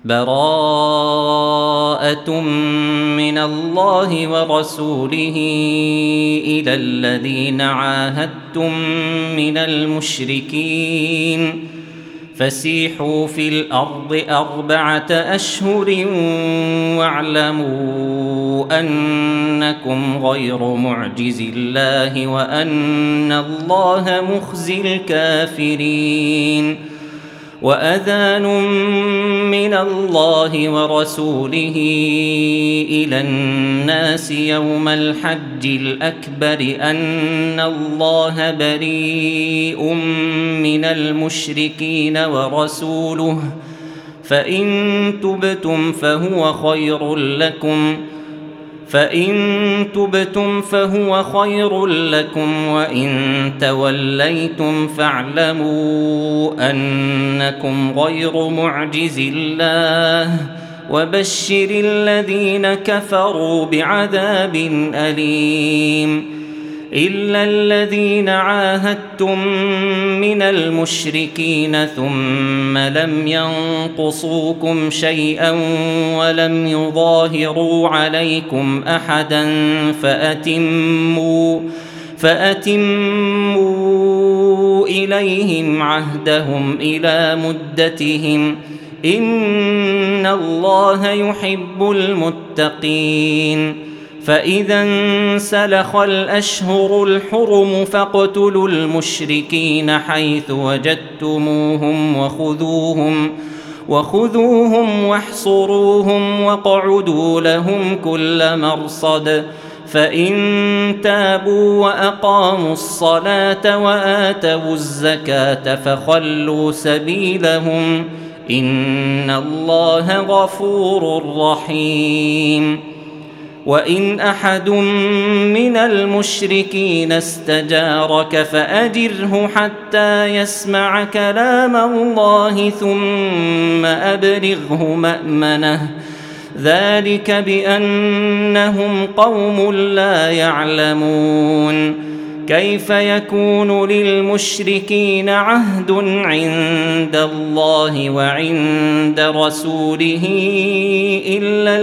براءة من الله ورسوله إلى الذين عاهدتم من المشركين فسيحوا في الأرض 4 أشهر واعلموا أنكم غير معجز الله وأن الله مخزي الكافرين وأذان من الله ورسوله إلى الناس يوم الحج الأكبر أن الله بريء من المشركين ورسوله فإن تبتم فهو خير لكم وإن توليتم فاعلموا أنكم غير معجز الله وبشر الذين كفروا بعذاب أليم إلا الذين عاهدتم من المشركين ثم لم ينقصوكم شيئا ولم يظاهروا عليكم أحدا فأتموا إليهم عهدهم إلى مدتهم إن الله يحب المتقين فإذا انسلخ الأشهر الحرم فاقتلوا المشركين حيث وجدتموهم وخذوهم واحصروهم واقعدوا لهم كل مرصد فإن تابوا وأقاموا الصلاة وآتوا الزكاة فخلوا سبيلهم إن الله غفور رحيم وإن أحد من المشركين استجارك فأجره حتى يسمع كلام الله ثم أبلغه مأمنه ذلك بأنهم قوم لا يعلمون كيف يكون للمشركين عهد عند الله وعند رسوله إلا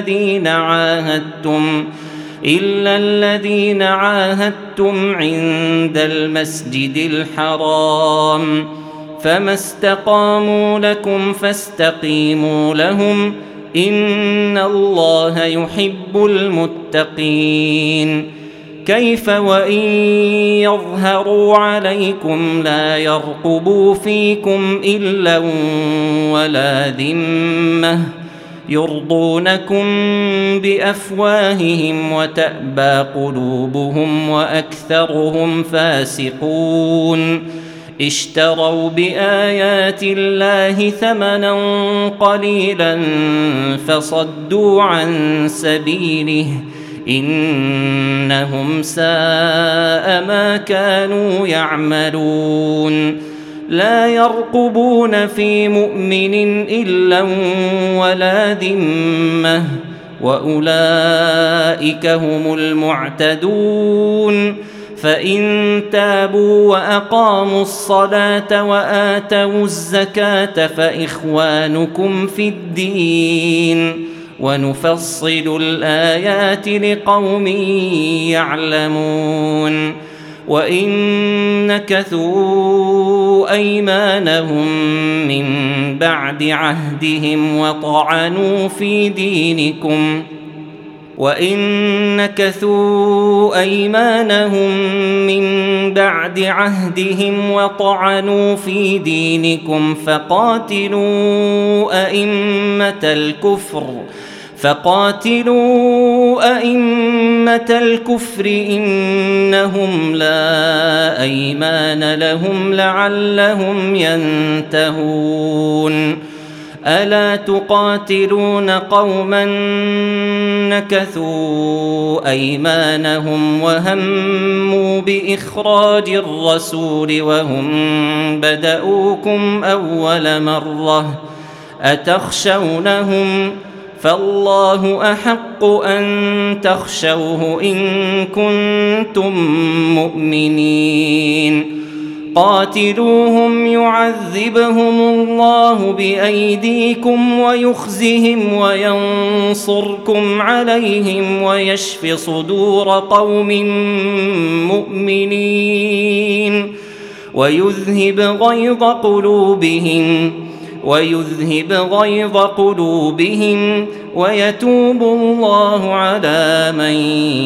الذين عاهدتم عند المسجد الحرام فما استقاموا لكم فاستقيموا لهم إن الله يحب المتقين كيف وإن يظهروا عليكم لا يرقبوا فيكم إلا ولا ذمة يرضونكم بأفواههم وتأبى قلوبهم وأكثرهم فاسقون اشتروا بآيات الله ثمنا قليلا فصدوا عن سبيله إنهم ساء ما كانوا يعملون لا يرقبون في مؤمن إلا ولا ذمة وأولئك هم المعتدون فإن تابوا وأقاموا الصلاة وآتوا الزكاة فإخوانكم في الدين ونفصل الآيات لقوم يعلمون وإن نكثوا أيمانهم من بعد عهدهم وطعنوا في دينكم فقاتلوا أئمة الكفر إنهم لا أيمان لهم لعلهم ينتهون ألا تقاتلون قوما نكثوا أيمانهم وهموا بإخراج الرسول وهم بدؤوكم أول مرة أتخشونهم فالله أحق أن تخشوه إن كنتم مؤمنين قاتلوهم يعذبهم الله بأيديكم ويخزهم وينصركم عليهم ويشف صدور قوم مؤمنين ويذهب غيظ قلوبهم ويتوب الله على من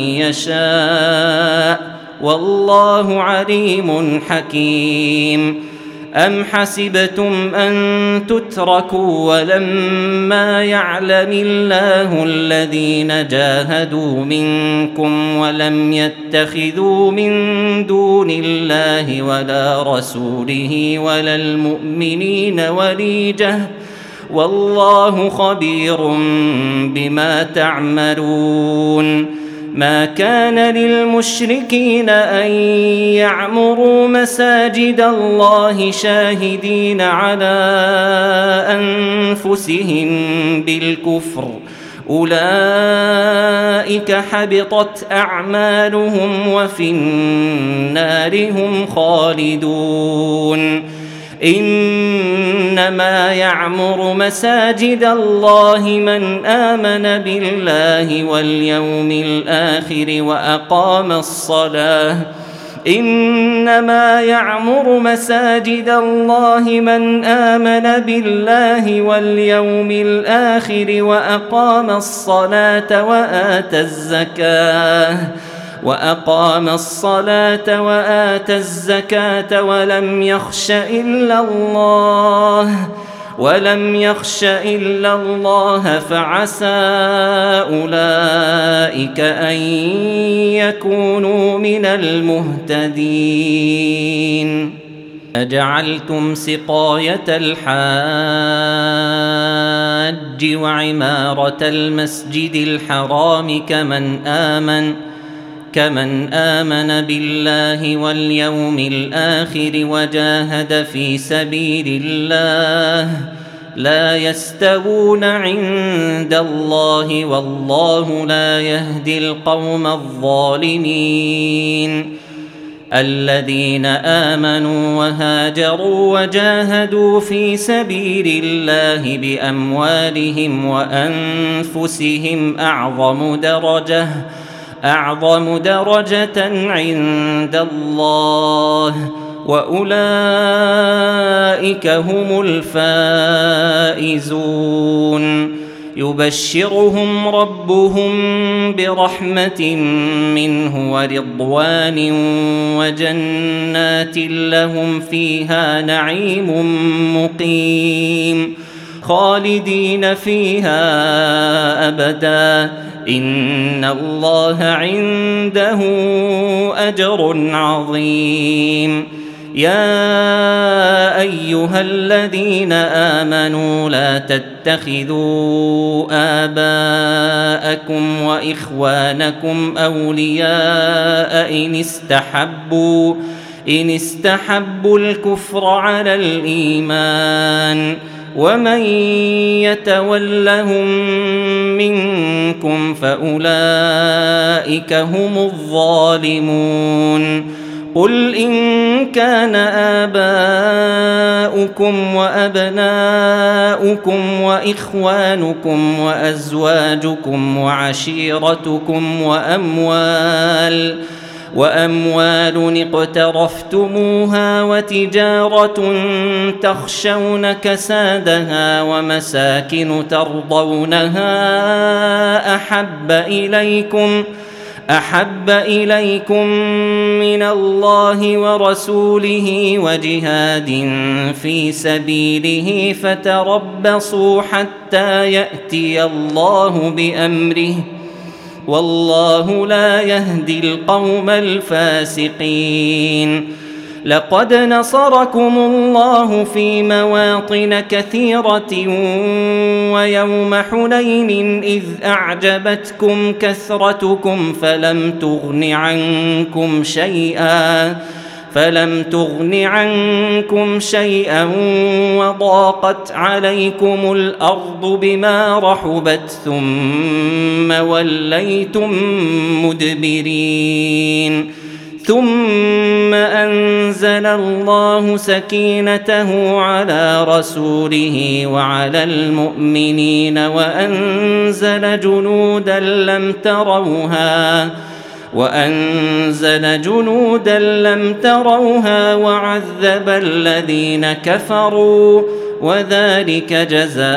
يشاء والله عليم حكيم. أم حسبتم أن تتركوا ولما يعلم الله الذين جاهدوا منكم ولم يتخذوا من دون الله ولا رسوله ولا المؤمنين وليجة والله خبير بما تعملون. ما كان للمشركين أن يعمروا مساجد الله شاهدين على أنفسهم بالكفر أولئك حبطت أعمالهم وفي النار هم خالدون. إنما يعمر مساجد الله من آمن بالله واليوم الآخر وأقام الصلاة إنما يعمر مساجد الله من آمن بالله واليوم الآخر وأقام الصلاة وآتى الزكاة ولم يخش إلا الله فعسى أولئك أن يكونوا من المهتدين. أجعلتم سقاية الحاج وعمارة المسجد الحرام كمن آمن بالله واليوم الآخر وجاهد في سبيل الله لا يستوون عند الله والله لا يهدي القوم الظالمين. الذين آمنوا وهاجروا وجاهدوا في سبيل الله بأموالهم وأنفسهم أعظم درجة عند الله وأولئك هم الفائزون. يبشرهم ربهم برحمة منه ورضوان وجنات لهم فيها نعيم مقيم خالدين فيها أبدا إن الله عنده أجر عظيم. يا أيها الذين آمنوا لا تتخذوا آباءكم وإخوانكم أولياء إن استحبوا الكفر على الإيمان ومن يتولهم منكم فأولئك هم الظالمون. قل إن كان آباؤكم وأبناؤكم وإخوانكم وأزواجكم وعشيرتكم وأموال اقترفتموها وتجارة تخشون كسادها ومساكن ترضونها أحب إليكم من الله ورسوله وجهاد في سبيله فتربصوا حتى يأتي الله بأمره والله لا يهدي القوم الفاسقين. لقد نصركم الله في مواطن كثيرة ويوم حنين إذ أعجبتكم كثرتكم فلم تغن عنكم شيئا وضاقت عليكم الأرض بما رحبت ثم وليتم مدبرين ثم أنزل الله سكينته على رسوله وعلى المؤمنين وأنزل جنودا لم تروها وعذب الذين كفروا وذلك جزاء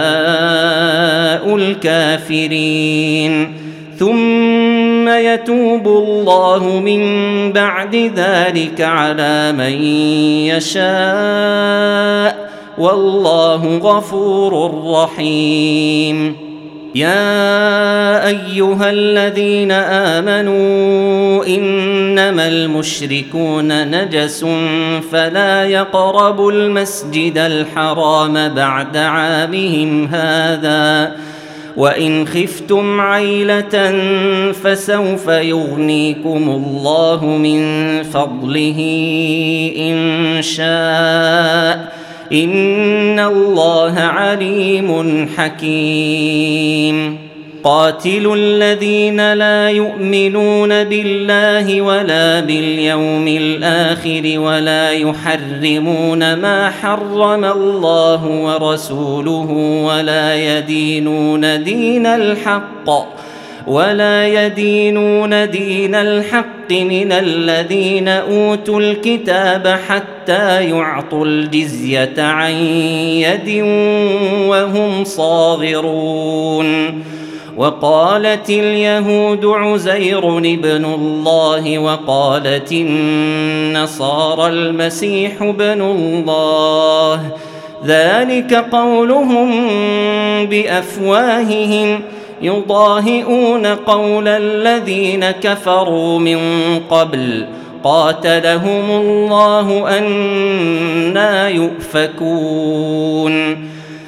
الكافرين. ثم يتوب الله من بعد ذلك على من يشاء والله غفور رحيم. يا أيها الذين آمنوا إنما المشركون نجس فلا يقربوا المسجد الحرام بعد عامهم هذا وإن خفتم عيلة فسوف يغنيكم الله من فضله إن شاء إن الله عليم حكيم. قاتلوا الذين لا يؤمنون بالله ولا باليوم الآخر ولا يحرمون ما حرم الله ورسوله ولا يدينون دين الحق من الذين أوتوا الكتاب حتى يعطوا الجزية عن يد وهم صاغرون. وقالت اليهود عزير ابن الله وقالت النصارى المسيح ابن الله ذلك قولهم بأفواههم يضاهئون قول الذين كفروا من قبل قاتلهم الله أنى يؤفكون.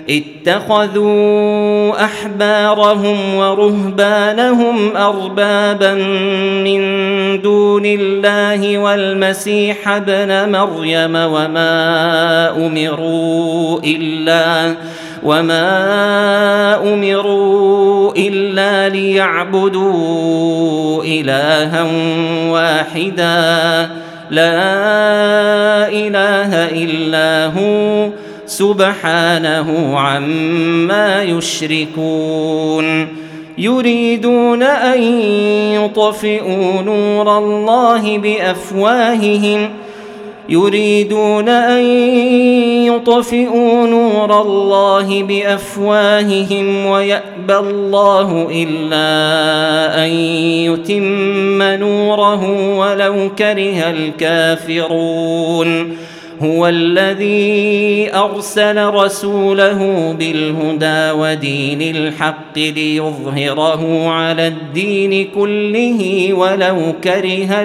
اتخذوا أحبارهم ورهبانهم أربابا من دون الله والمسيح ابن مريم وما أمروا إلا ليعبدوا إلها واحدا لا إله إلا هو سبحانه عما يشركون. يريدون أن يطفئوا نور الله بأفواههم ويأبى الله إلا أن يتم نوره ولو كره الكافرون. هو الذي أرسل رسوله بالهدى ودين الحق ليظهره على الدين كله ولو كره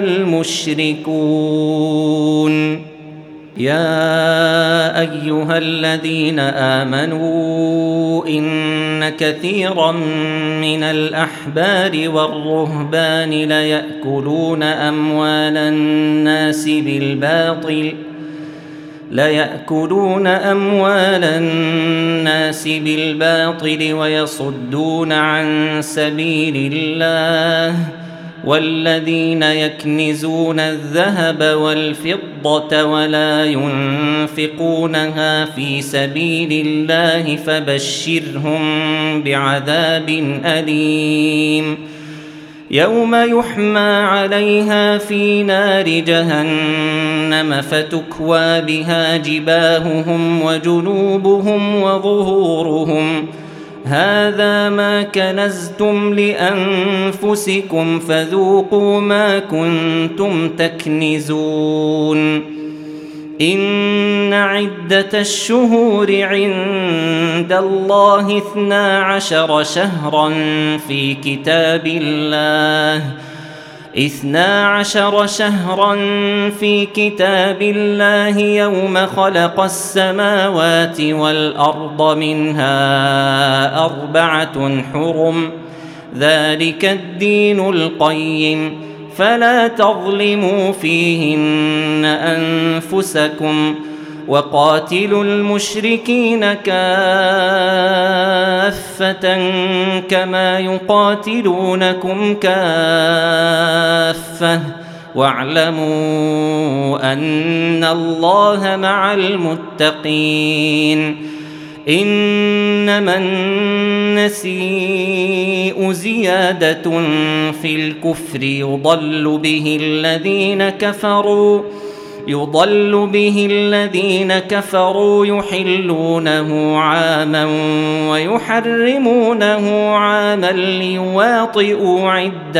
المشركون. يا أيها الذين آمنوا إن كثيرا من الأحبار والرهبان ليأكلون أموال الناس بالباطل ويصدون عن سبيل الله والذين يكنزون الذهب والفضة ولا ينفقونها في سبيل الله فبشرهم بعذاب أليم. يوم يحمى عليها في نار جهنم فتكوى بها جباههم وجنوبهم وظهورهم هذا ما كنزتم لأنفسكم فذوقوا ما كنتم تكنزون. إن عدة الشهور عند الله 12 شهرا في كتاب الله يوم خلق السماوات والأرض منها 4 حرم ذلك الدين القيم فلا تظلموا فيهن أنفسكم وقاتلوا المشركين كافة كما يقاتلونكم كافة واعلموا أن الله مع المتقين. إنما النسيء زيادة في الكفر يضل به الذين كفروا يحلونه عاما ويحرمونه عاما ليواطئوا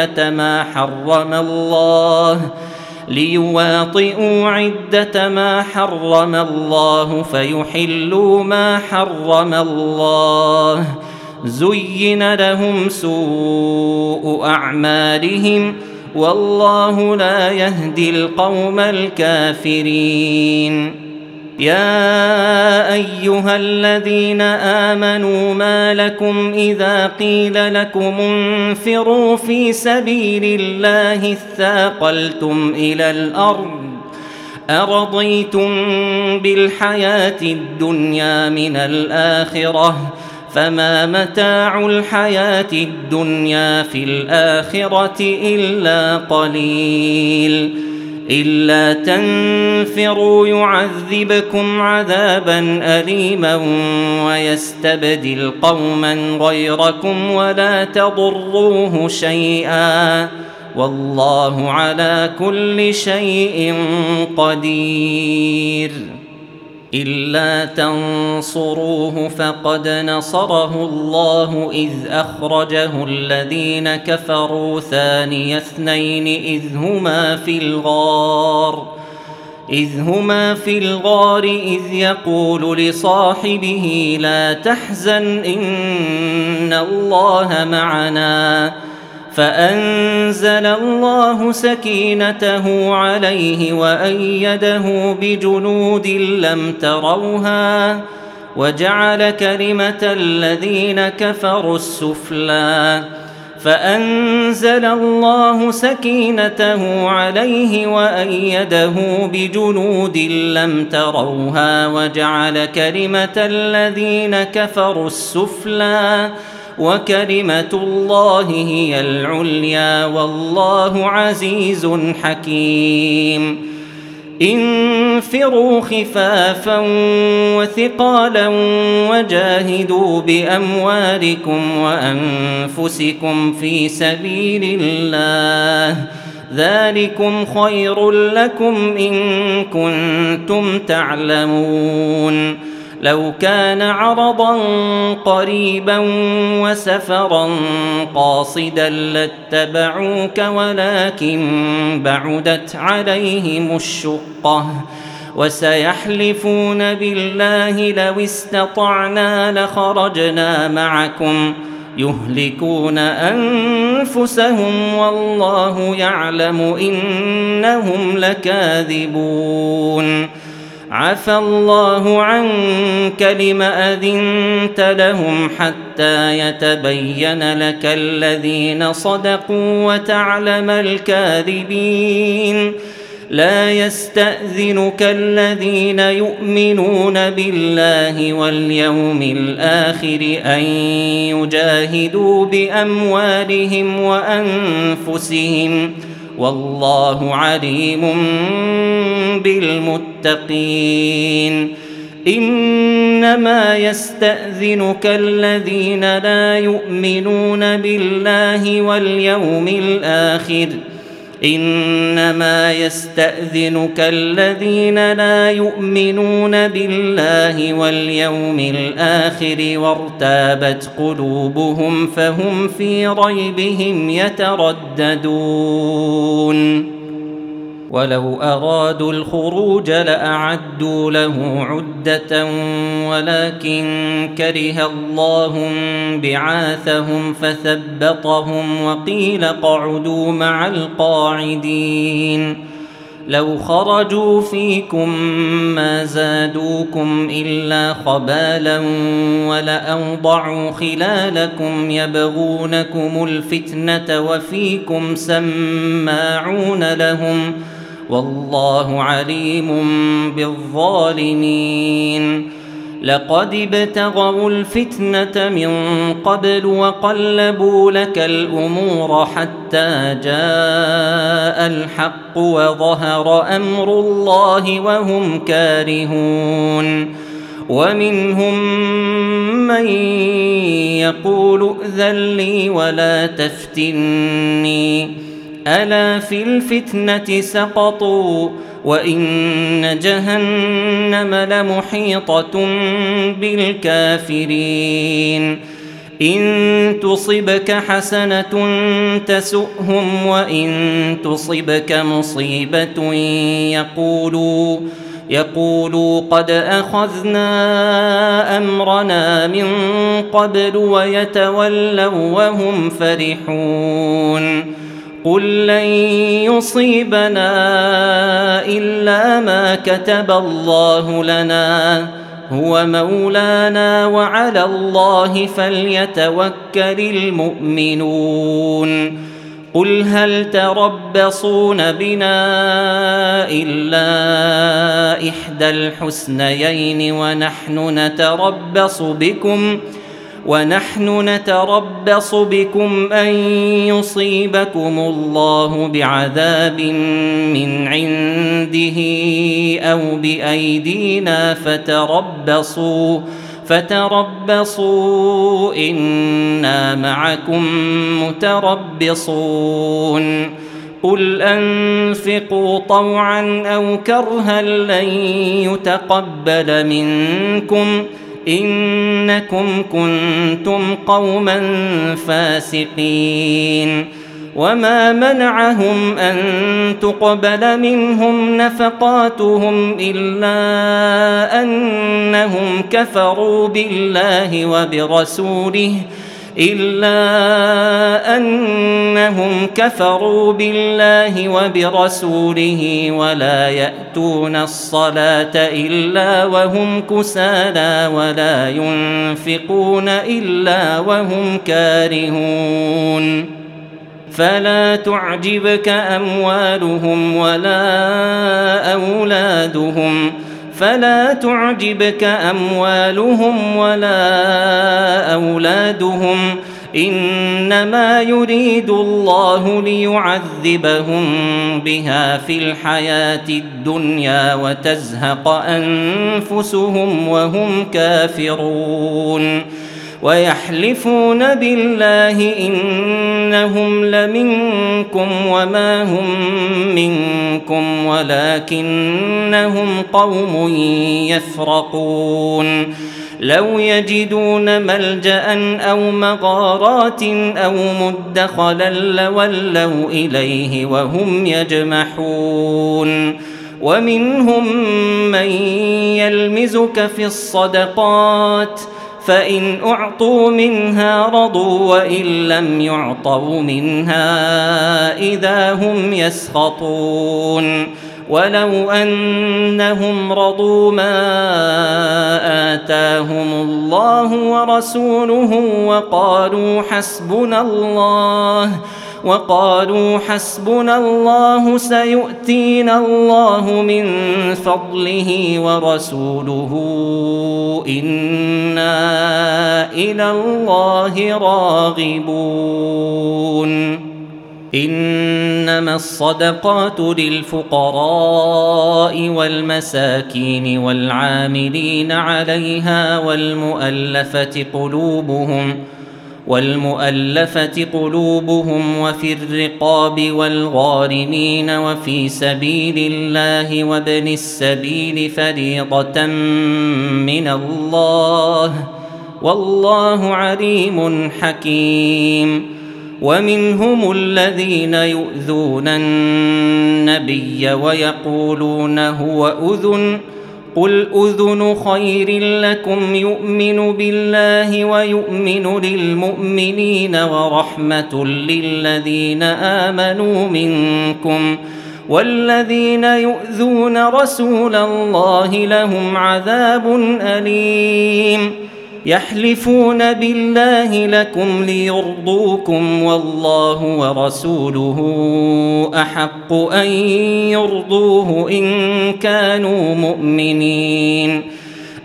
عدة ما حرم الله فيحلوا ما حرم الله. زين لهم سوء أعمالهم والله لا يهدي القوم الكافرين. يا أيها الذين آمنوا ما لكم إذا قيل لكم انفروا في سبيل الله اثاقلتم إلى الأرض أرضيتم بالحياة الدنيا من الآخرة فما متاع الحياة الدنيا في الآخرة إلا قليل. إلا تنفروا يعذبكم عذابا أليما ويستبدل قوما غيركم ولا تضروه شيئا والله على كل شيء قدير. إلا تنصروه فقد نصره الله إذ أخرجه الذين كفروا ثاني اثنين إذ هما في الغار إذ يقول لصاحبه لا تحزن إن الله معنا فأنزل الله سكينته عليه وأيده بجنود لم تروها وجعل كلمة الذين كفروا السفلى. فأنزل الله سكينته عليه وأيده بجنود لم تروها وجعل كلمة الذين كفروا السفلى وكلمة الله هي العليا والله عزيز حكيم. انفروا خفافا وثقالا وجاهدوا بأموالكم وأنفسكم في سبيل الله ذلكم خير لكم إن كنتم تعلمون. لو كان عرضا قريبا وسفرا قاصدا لاتبعوك ولكن بعدت عليهم الشقة وسيحلفون بالله لو استطعنا لخرجنا معكم يهلكون أنفسهم والله يعلم إنهم لكاذبون. عفى الله عنك لم أذنت لهم حتى يتبين لك الذين صدقوا وتعلم الكاذبين. لا يستأذنك الذين يؤمنون بالله واليوم الآخر أن يجاهدوا بأموالهم وأنفسهم والله عليم بالمتقين. إنما يستأذنك الذين لا يؤمنون بالله واليوم الآخر وارتابت قلوبهم فهم في ريبهم يترددون. ولو أرادوا الخروج لأعدوا له عدة ولكن كره الله بعاثهم فثبطهم وقيل اقعدوا مع القاعدين. لو خرجوا فيكم ما زادوكم إلا خبالا ولأوضعوا خلالكم يبغونكم الفتنة وفيكم سماعون لهم والله عليم بالظالمين. لقد ابتغوا الفتنة من قبل وقلبوا لك الأمور حتى جاء الحق وظهر أمر الله وهم كارهون ومنهم من يقول ائذن لي ولا تفتني ألا في الفتنة سقطوا وإن جهنم لمحيطة بالكافرين إن تصبك حسنة تسؤهم وإن تصبك مصيبة يقولوا قد أخذنا أمرنا من قبل ويتولوا وهم فرحون قل لن يصيبنا إلا ما كتب الله لنا هو مولانا وعلى الله فليتوكل المؤمنون قل هل تربصون بنا إلا إحدى الحسنيين ونحن نتربص بكم أن يصيبكم الله بعذاب من عنده أو بأيدينا فتربصوا إنا معكم متربصون قل أنفقوا طوعا أو كرها لن يتقبل منكم إنكم كنتم قوما فاسقين وما منعهم أن تقبل منهم نفقاتهم إلا أنهم كفروا بالله وبرسوله ولا يأتون الصلاة إلا وهم كسالى ولا ينفقون إلا وهم كارهون فلا تعجبك أموالهم ولا أولادهم إنما يريد الله ليعذبهم بها في الحياة الدنيا وتزهق أنفسهم وهم كافرون ويحلفون بالله إنهم لمنكم وما هم منكم ولكنهم قوم يفرقون لو يجدون ملجأ أو مغارات أو مدخلا لولوا إليه وهم يجمحون ومنهم من يلمزك في الصدقات فإن أعطوا منها رضوا وإن لم يعطوا منها إذا هم يسخطون ولو أنهم رضوا ما آتاهم الله ورسوله وقالوا حسبنا الله سيؤتينا الله من فضله ورسوله إنا إلى الله راغبون إنما الصدقات للفقراء والمساكين والعاملين عليها والمؤلفة قلوبهم وفي الرقاب والغارمين وفي سبيل الله وابن السبيل فريضة من الله والله عليم حكيم ومنهم الذين يؤذون النبي ويقولون هو أذن قل أذن خير لكم يؤمن بالله ويؤمن للمؤمنين ورحمة للذين آمنوا منكم والذين يؤذون رسول الله لهم عذاب أليم يحلفون بالله لكم ليرضوكم والله ورسوله أحق أن يرضوه إن كانوا مؤمنين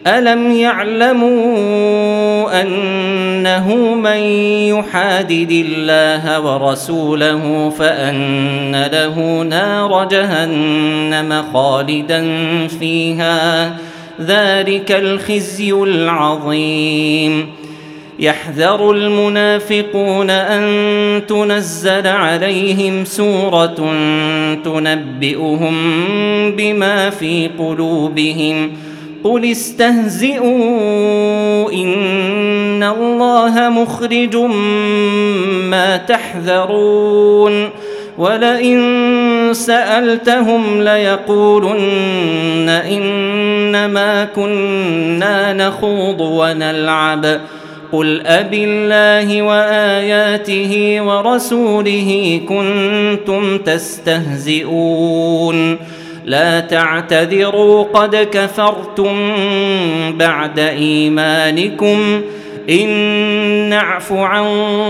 ألم يعلموا أنه من يحادد الله ورسوله فأن له نار جهنم خالدا فيها ذلك الخزي العظيم. يحذر المنافقون أن تنزل عليهم سورة تنبئهم بما في قلوبهم قل استهزئوا إن الله مخرج ما تحذرون ولئن سألتهم ليقولن إنما كنا نخوض ونلعب قل أبالله وآياته ورسوله كنتم تستهزئون لا تعتذروا قد كفرتم بعد إيمانكم إن نعف عن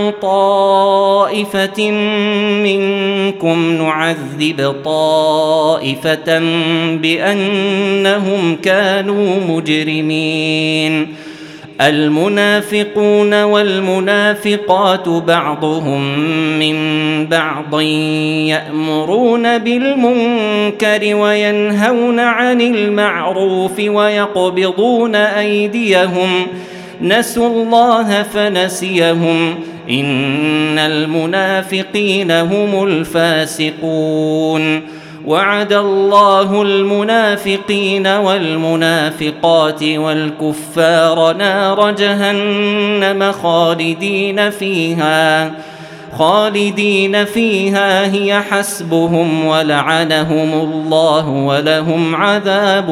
طائفة منكم نعذب طائفة بأنهم كانوا مجرمين. المنافقون والمنافقات بعضهم من بعض يأمرون بالمنكر وينهون عن المعروف ويقبضون أيديهم نسوا الله فنسيهم إن المنافقين هم الفاسقون. وعد الله المنافقين والمنافقات والكفار نار جهنم خالدين فيها هي حسبهم ولعنهم الله ولهم عذاب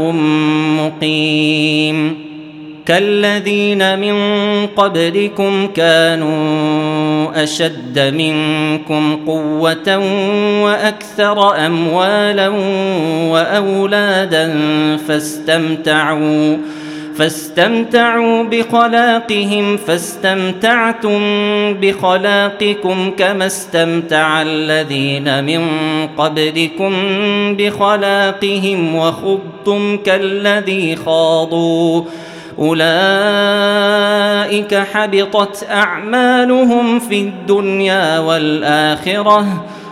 مقيم. كالذين من قبلكم كانوا أشد منكم قوة وأكثر أموالا وأولادا فاستمتعوا بخلاقهم فاستمتعتم بخلاقكم كما استمتع الذين من قبلكم بخلاقهم وخضتم كالذي خاضوا أولئك حبطت أعمالهم في الدنيا والآخرة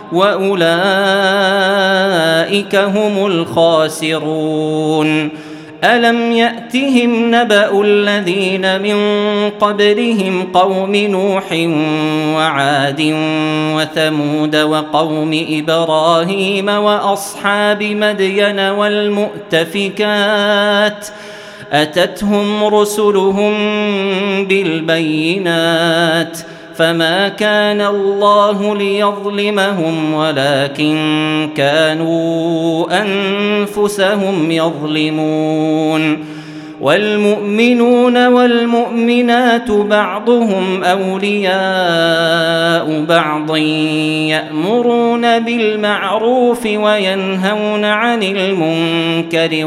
وأولئك هم الخاسرون. ألم يأتهم نبأ الذين من قبلهم قوم نوح وعاد وثمود وقوم إبراهيم وأصحاب مدين والمؤتفكات أتتهم رسلهم بالبينات فما كان الله ليظلمهم ولكن كانوا أنفسهم يظلمون. والمؤمنون والمؤمنات بعضهم أولياء بعض يأمرون بالمعروف وينهون عن المنكر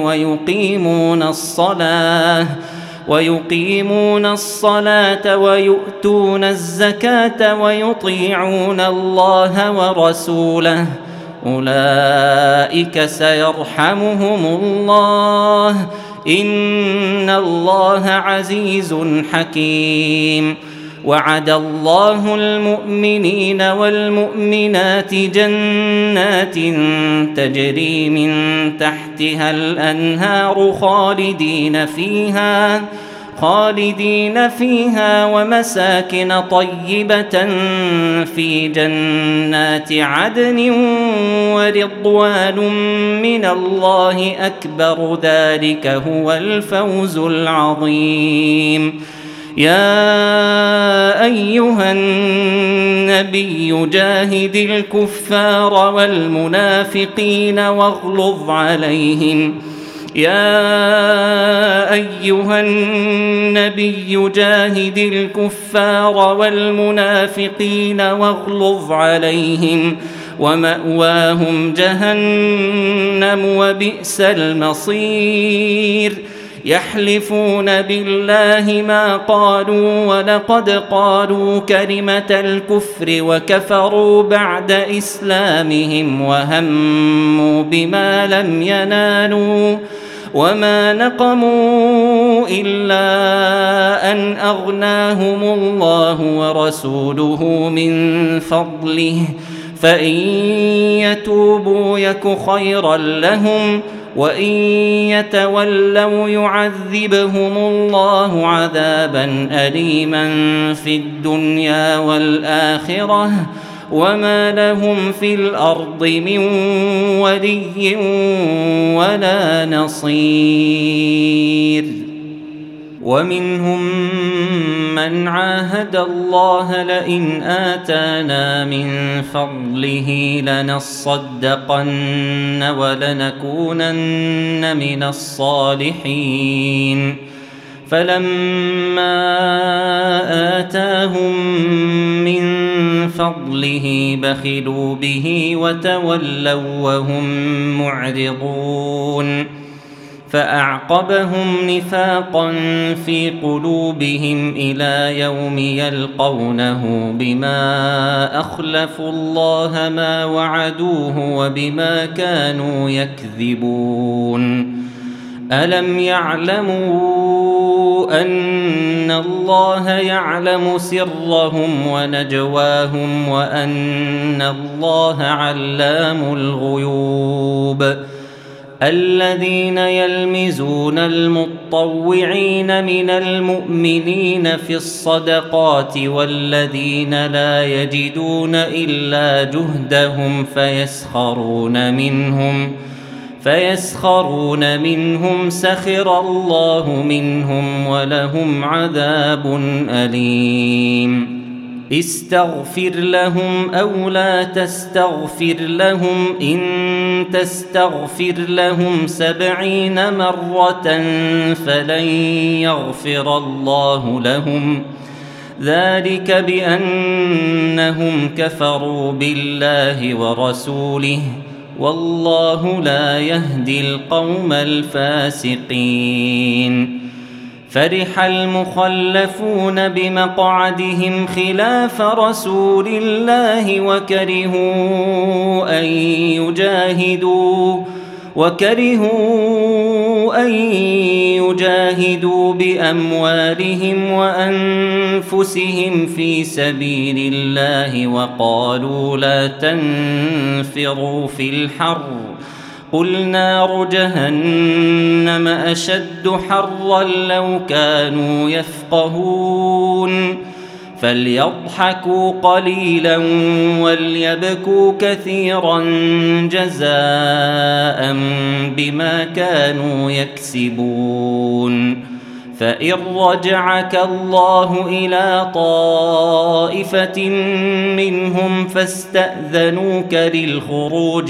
ويقيمون الصلاة ويؤتون الزكاة ويطيعون الله ورسوله أولئك سيرحمهم الله إن الله عزيز حكيم. وعد الله المؤمنين والمؤمنات جنات تجري من تحتها الأنهار خالدين فيها ومساكن طيبة في جنات عدن ورضوان من الله أكبر ذلك هو الفوز العظيم. يا أيها النبي جاهد الكفار والمنافقين واغلظ عليهم ومأواهم جهنم وبئس المصير. يحلفون بالله ما قالوا ولقد قالوا كلمة الكفر وكفروا بعد إسلامهم وهموا بما لم ينالوا وما نقموا إلا أن أغناهم الله ورسوله من فضله فإن يتوبوا يك خيرا لهم وإن يتولوا يعذبهم الله عذابا أليما في الدنيا والآخرة وما لهم في الأرض من ولي ولا نصير. ومنهم من عاهد الله لئن آتانا من فضله لنصدقن ولنكونن من الصالحين فلما آتاهم من فضله بخلوا به وتولوا وهم معرضون فأعقبهم نفاقا في قلوبهم إلى يوم يلقونه بما أخلفوا الله ما وعدوه وبما كانوا يكذبون. ألم يعلموا أن الله يعلم سرهم ونجواهم وأن الله علام الغيوب. الذين يلمزون المطوعين من المؤمنين في الصدقات والذين لا يجدون إلا جهدهم فيسخرون منهم سخر الله منهم ولهم عذاب أليم. استغفر لهم أو لا تستغفر لهم إن تستغفر لهم 70 مرة فلن يغفر الله لهم ذلك بأنهم كفروا بالله ورسوله والله لا يهدي القوم الفاسقين. فرح المخلفون بمقعدهم خلاف رسول الله وكرهوا أن يجاهدوا بأموالهم وأنفسهم في سبيل الله وقالوا لا تنفروا في الحر قل نار جهنم أشد حرا لو كانوا يفقهون فليضحكوا قليلا وليبكوا كثيرا جزاء بما كانوا يكسبون. فإن رجعك الله إلى طائفة منهم فاستأذنوك للخروج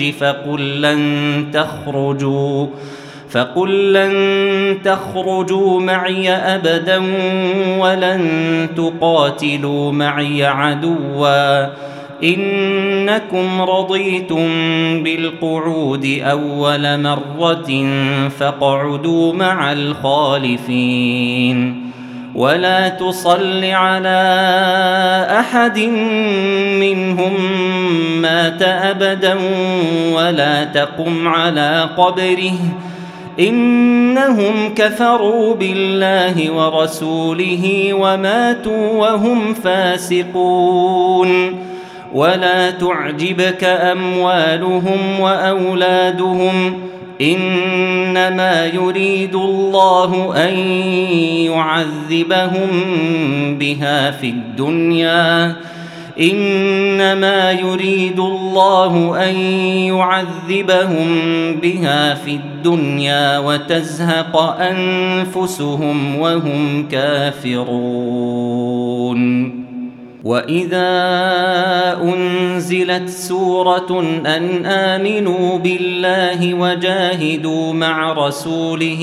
فقل لن تخرجوا معي أبدا ولن تقاتلوا معي عدوا إنكم رضيتم بالقعود أول مرة فاقعدوا مع الخالفين ولا تصل على أحد منهم مات أبدا ولا تقم على قبره إنهم كفروا بالله ورسوله وماتوا وهم فاسقون. ولا تعجبك أموالهم وأولادهم إنما يريد الله أن يعذبهم بها في الدنيا وتزهق أنفسهم وهم كافرون. وإذا أنزلت سورة أن آمنوا بالله وجاهدوا مع رسوله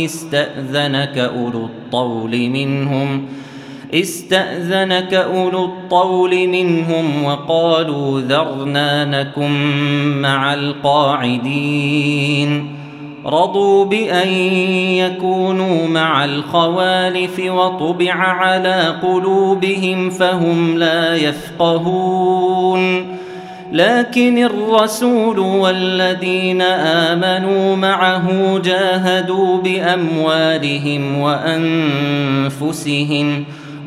استأذنك أولو الطول منهم وقالوا ذرنا نكن مع القاعدين رضوا بأن يكونوا مع الخوالف وطبع على قلوبهم فهم لا يفقهون لكن الرسول والذين آمنوا معه جاهدوا بأموالهم وأنفسهم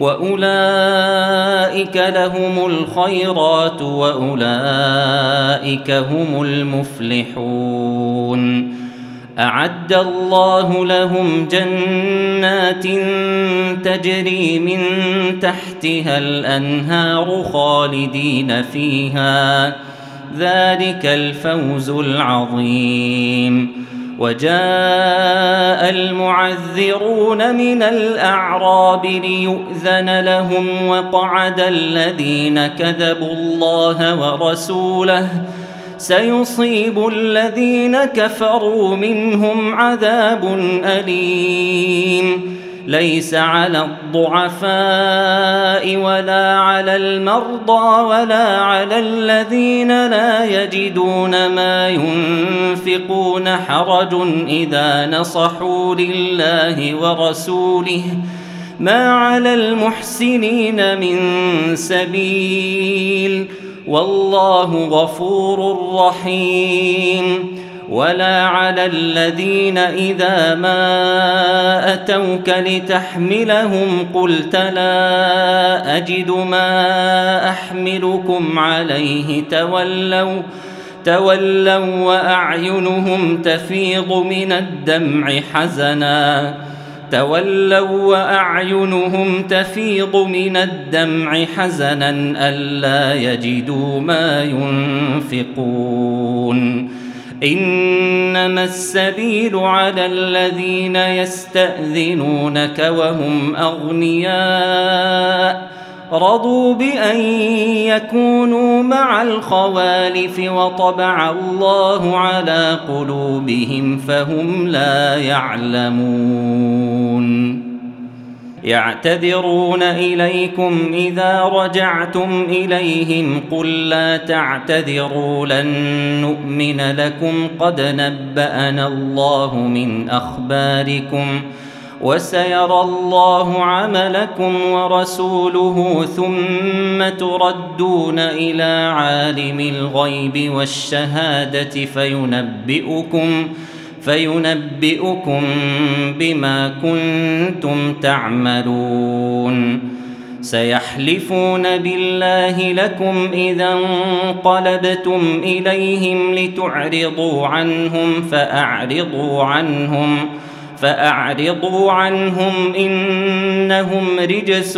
وأولئك لهم الخيرات وأولئك هم المفلحون. أعد الله لهم جنات تجري من تحتها الأنهار خالدين فيها، ذلك الفوز العظيم. وجاء المعذرون من الأعراب ليؤذن لهم وقعد الذين كذبوا الله ورسوله، سيصيب الذين كفروا منهم عذاب أليم. ليس على الضعفاء ولا على المرضى ولا على الذين لا يجدون ما ينفقون حرج إذا نصحوا لله ورسوله، ما على المحسنين من سبيل، والله غفور رحيم. ولا على الذين إذا ما أتوك لتحملهم قلت لا أجد ما أحملكم عليه تولوا وأعينهم تفيض من الدمع حزنا ألا يجدوا ما ينفقون. إنما السبيل على الذين يستأذنونك وهم أغنياء رضوا بأن يكونوا مع الخوالف وطبع الله على قلوبهم فهم لا يعلمون. يعتذرون إليكم إذا رجعتم إليهم قل لا تعتذروا لن نؤمن لكم قد نبأنا الله من أخباركم وسيرى الله عملكم ورسوله ثم تردون إلى عالم الغيب والشهادة فينبئكم بما كنتم تعملون. سيحلفون بالله لكم إذا انقلبتم إليهم لتعرضوا عنهم فأعرضوا عنهم إنهم رجس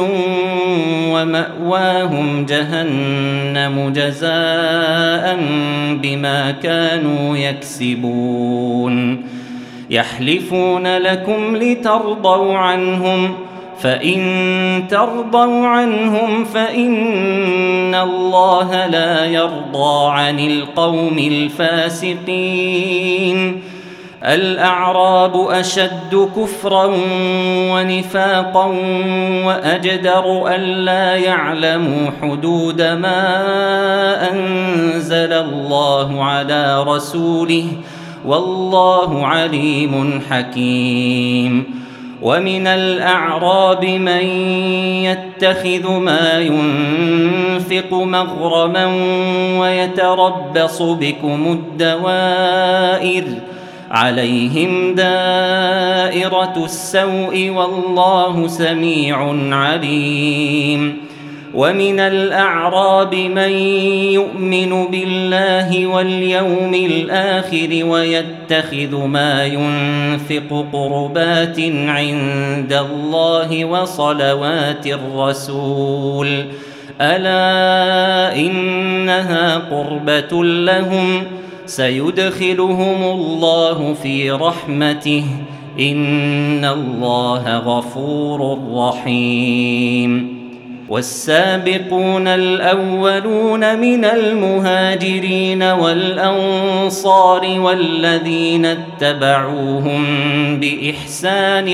ومأواهم جهنم جزاء بما كانوا يكسبون. يحلفون لكم لترضوا عنهم فإن ترضوا عنهم فإن الله لا يرضى عن القوم الفاسقين. الأعراب أشد كفرا ونفاقا وأجدر ألا يعلموا حدود ما أنزل الله على رسوله والله عليم حكيم. ومن الأعراب من يتخذ ما ينفق مغرما ويتربص بكم الدوائر عليهم دائرة السوء والله سميع عليم. ومن الأعراب من يؤمن بالله واليوم الآخر ويتخذ ما ينفق قربات عند الله وصلوات الرسول ألا إنها قربة لهم سيدخلهم الله في رحمته إن الله غفور رحيم. والسابقون الأولون من المهاجرين والأنصار والذين اتبعوهم بإحسان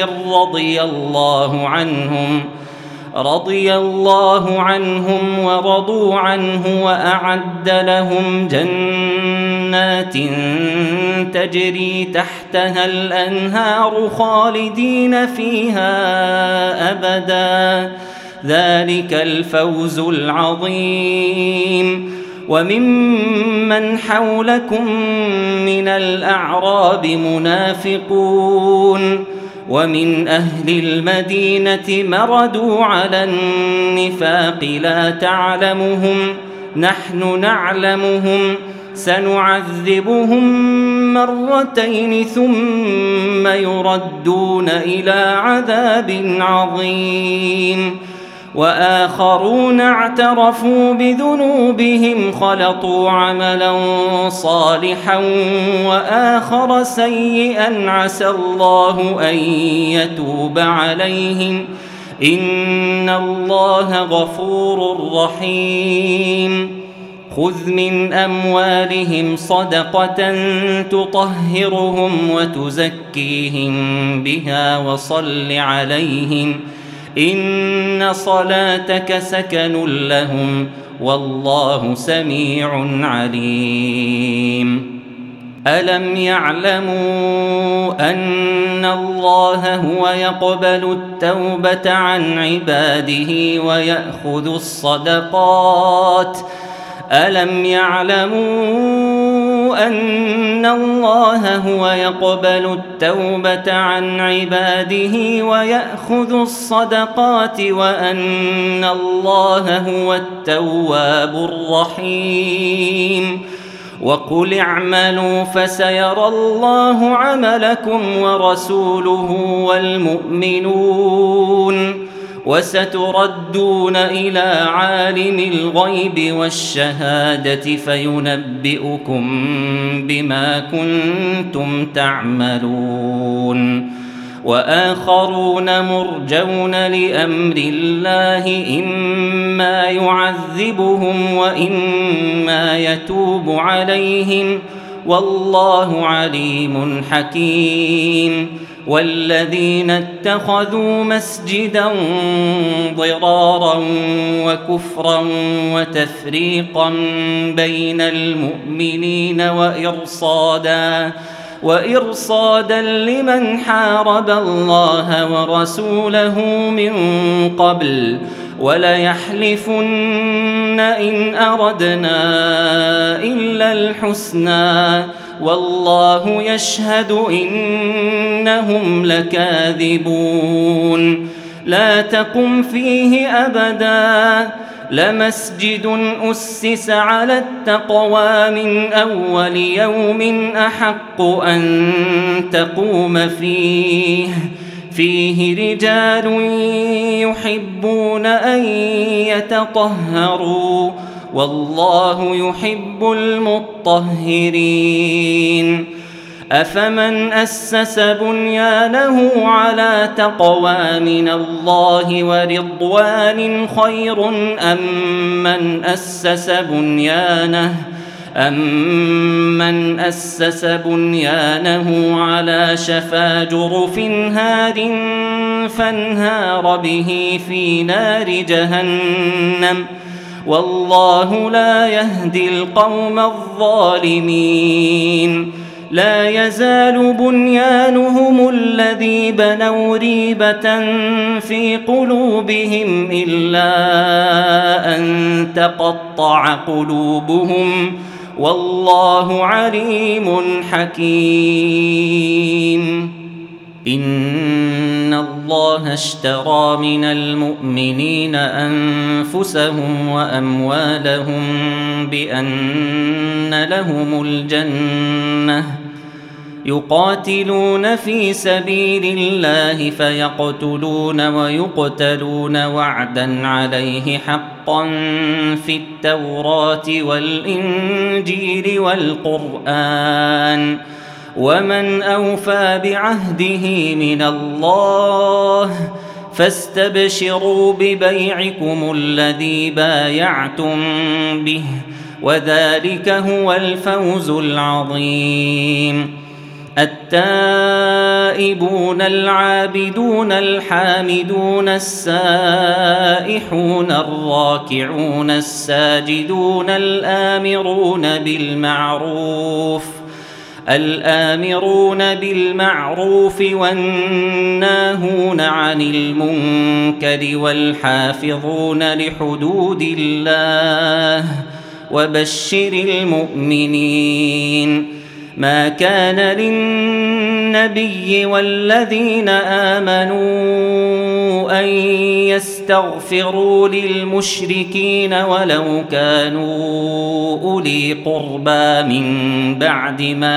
رضي الله عنهم ورضوا عنه وأعد لهم جنات تجري تحتها الأنهار خالدين فيها أبدا ذلك الفوز العظيم. وممن حولكم من الأعراب منافقون ومن أهل المدينة مردوا على النفاق لا تعلمهم نحن نعلمهم سنعذبهم مرتين ثم يردون إلى عذاب عظيم وآخرون اعترفوا بذنوبهم خلطوا عملا صالحا وآخر سيئا عسى الله أن يتوب عليهم إن الله غفور رحيم خذ من أموالهم صدقة تطهرهم وتزكيهم بها وصل عليهم إن صلاتك سكن لهم والله سميع عليم ألم يعلموا أن الله هو يقبل التوبة عن عباده ويأخذ الصدقات ألم يعلموا أن الله هو يقبل التوبة عن عباده ويأخذ الصدقات وأن الله هو التواب الرحيم وقل اعملوا فسيرى الله عملكم ورسوله والمؤمنون وستردون إلى عالم الغيب والشهادة فينبئكم بما كنتم تعملون وآخرون مرجون لأمر الله إما يعذبهم وإما يتوب عليهم والله عليم حكيم والذين اتخذوا مسجدا ضرارا وكفرا وتفريقا بين المؤمنين وإرصادا لمن حارب الله ورسوله من قبل وليحلفن إن أردنا إلا الحسنى والله يشهد إنهم لكاذبون لا تقم فيه أبدا لمسجد أسس على التقوى من أول يوم أحق أن تقوم فيه رجال يحبون أن يتطهروا والله يحب المطهرين أفمن أسس بنيانه على تقوى من الله ورضوان خير أمن أسس بنيانه على شفا جرف هار فانهار به في نار جهنم والله لا يهدي القوم الظالمين لا يزال بنيانهم الذي بنوا ريبة في قلوبهم إلا أن تقطع قلوبهم والله عليم حكيم إن الله اشترى من المؤمنين أنفسهم وأموالهم بأن لهم الجنة يقاتلون في سبيل الله فيقتلون ويقتلون وعدا عليه حقا في التوراة والإنجيل والقرآن ومن أوفى بعهده من الله فاستبشروا ببيعكم الذي بايعتم به وذلك هو الفوز العظيم التائبون العابدون الحامدون السائحون الراكعون الساجدون الآمرون بالمعروف والناهون عن المنكر والحافظون لحدود الله وبشر المؤمنين. ما كان للنبي والذين آمنوا أن يستغفروا للمشركين ولو كانوا أولي قربى من بعد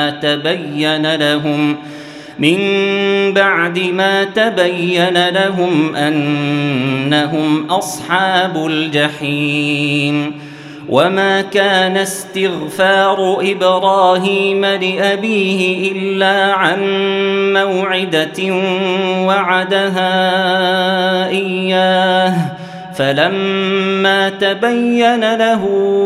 ما تبين لهم أنهم أصحاب الجحيم. وما كان استغفار إبراهيم لأبيه إلا عن موعدة وعدها إياه فلما تبين له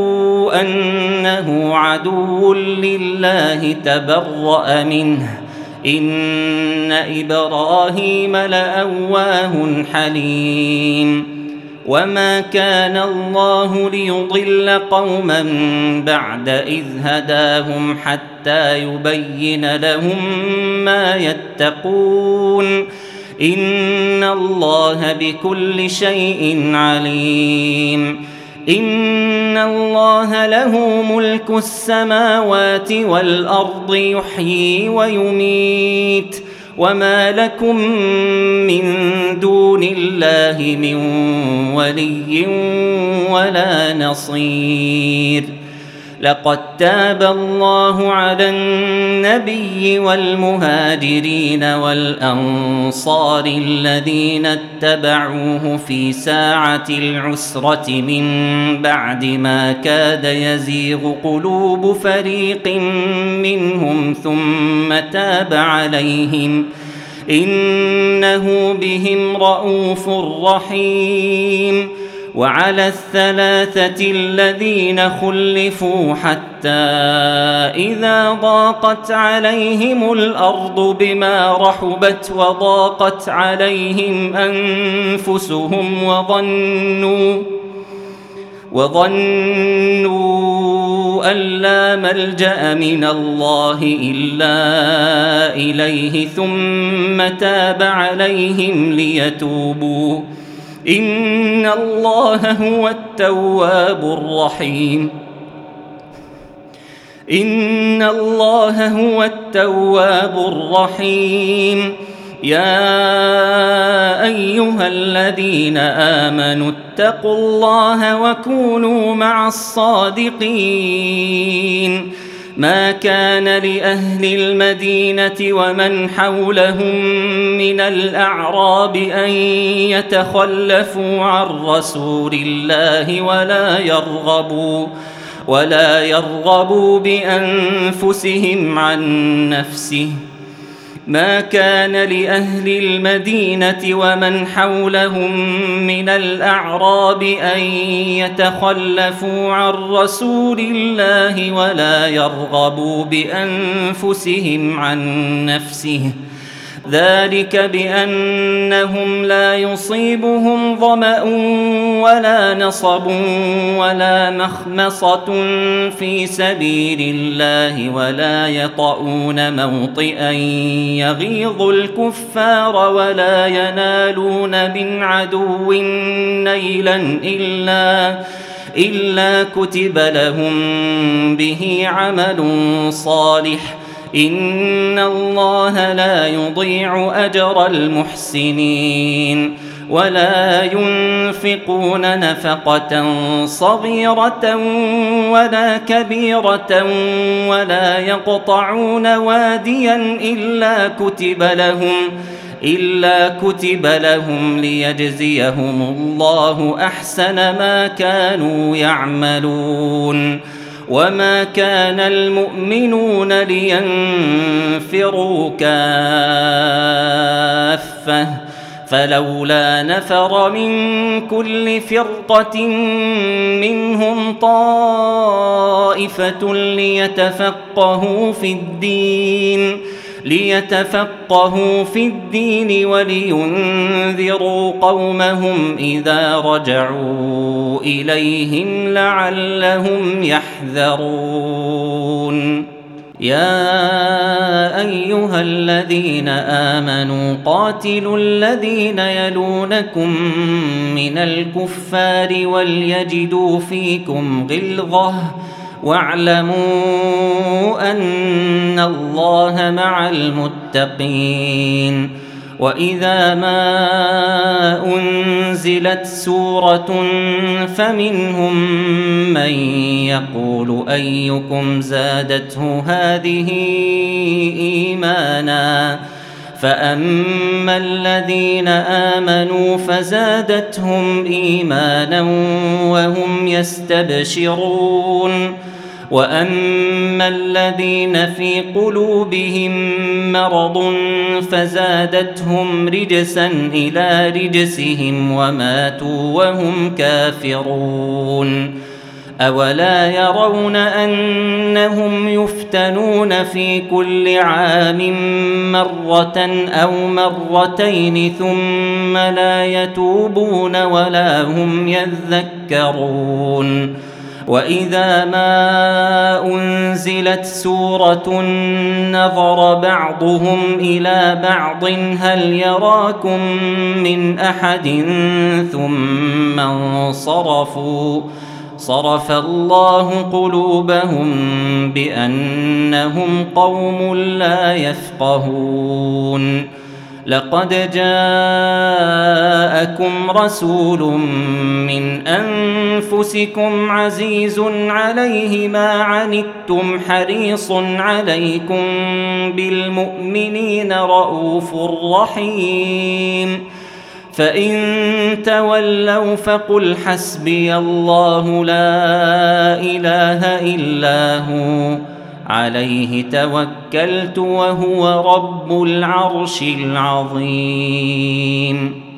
أنه عدو لله تبرأ منه إن إبراهيم لأواه حليم. وما كان الله ليضل قوما بعد إذ هداهم حتى يبين لهم ما يتقون إن الله بكل شيء عليم. إن الله له ملك السماوات والأرض يحيي ويميت وما لكم من دون الله من ولي ولا نصير. لقد تاب الله على النبي والمهاجرين والأنصار الذين اتبعوه في ساعة العسرة من بعد ما كاد يزيغ قلوب فريق منهم ثم تاب عليهم إنه بهم رءوف رحيم. وعلى الثلاثة الذين خلفوا حتى إذا ضاقت عليهم الأرض بما رحبت وضاقت عليهم أنفسهم وظنوا أن لا ملجأ من الله إلا إليه ثم تاب عليهم ليتوبوا إن الله هو التواب الرحيم. إن الله هو التواب الرحيم. يا أيها الذين آمنوا اتقوا الله وكونوا مع الصادقين. ما كان لأهل المدينة ومن حولهم من الأعراب أن يتخلفوا عن رسول الله ولا يرغبوا بأنفسهم عن نفسه. ما كان لأهل المدينة ومن حولهم من الأعراب أن يتخلفوا عن رسول الله ولا يرغبوا بأنفسهم عن نفسه ذلك بأنهم لا يصيبهم ظمأ ولا نصب ولا مخمصة في سبيل الله ولا يطؤون موطئا يغيظ الكفار ولا ينالون من عدو نيلا إلا كتب لهم به عمل صالح إن الله لا يضيع أجر المحسنين. ولا ينفقون نفقة صغيرة ولا كبيرة ولا يقطعون واديا إلا كتب لهم ليجزيهم الله أحسن ما كانوا يعملون. وما كان المؤمنون لينفروا كافة فلولا نفر من كل فرقة منهم طائفة ليتفقهوا في الدين ولينذروا قومهم إذا رجعوا إليهم لعلهم يحذرون. يا أيها الذين آمنوا قاتلوا الذين يلونكم من الكفار وليجدوا فيكم غلظة واعلموا أن الله مع المتقين. وإذا ما أنزلت سورة فمنهم من يقول أيكم زادته هذه إيمانا فأما الذين آمنوا فزادتهم إيمانا وهم يستبشرون وأما الذين في قلوبهم مرض فزادتهم رجسا إلى رجسهم وماتوا وهم كافرون. أولا يرون أنهم يفتنون في كل عام مرة أو مرتين ثم لا يتوبون ولا هم يذكرون. وإذا ما أنزلت سورة نظر بعضهم إلى بعض هل يراكم من أحد ثم انصرفوا صرف الله قلوبهم بأنهم قوم لا يفقهون. لقد جاءكم رسول من أنفسكم عزيز عليه ما عنتم حريص عليكم بالمؤمنين رؤوف رحيم. فإن تولوا فقل حسبي الله لا إله إلا هو عليه توكلت وهو رب العرش العظيم.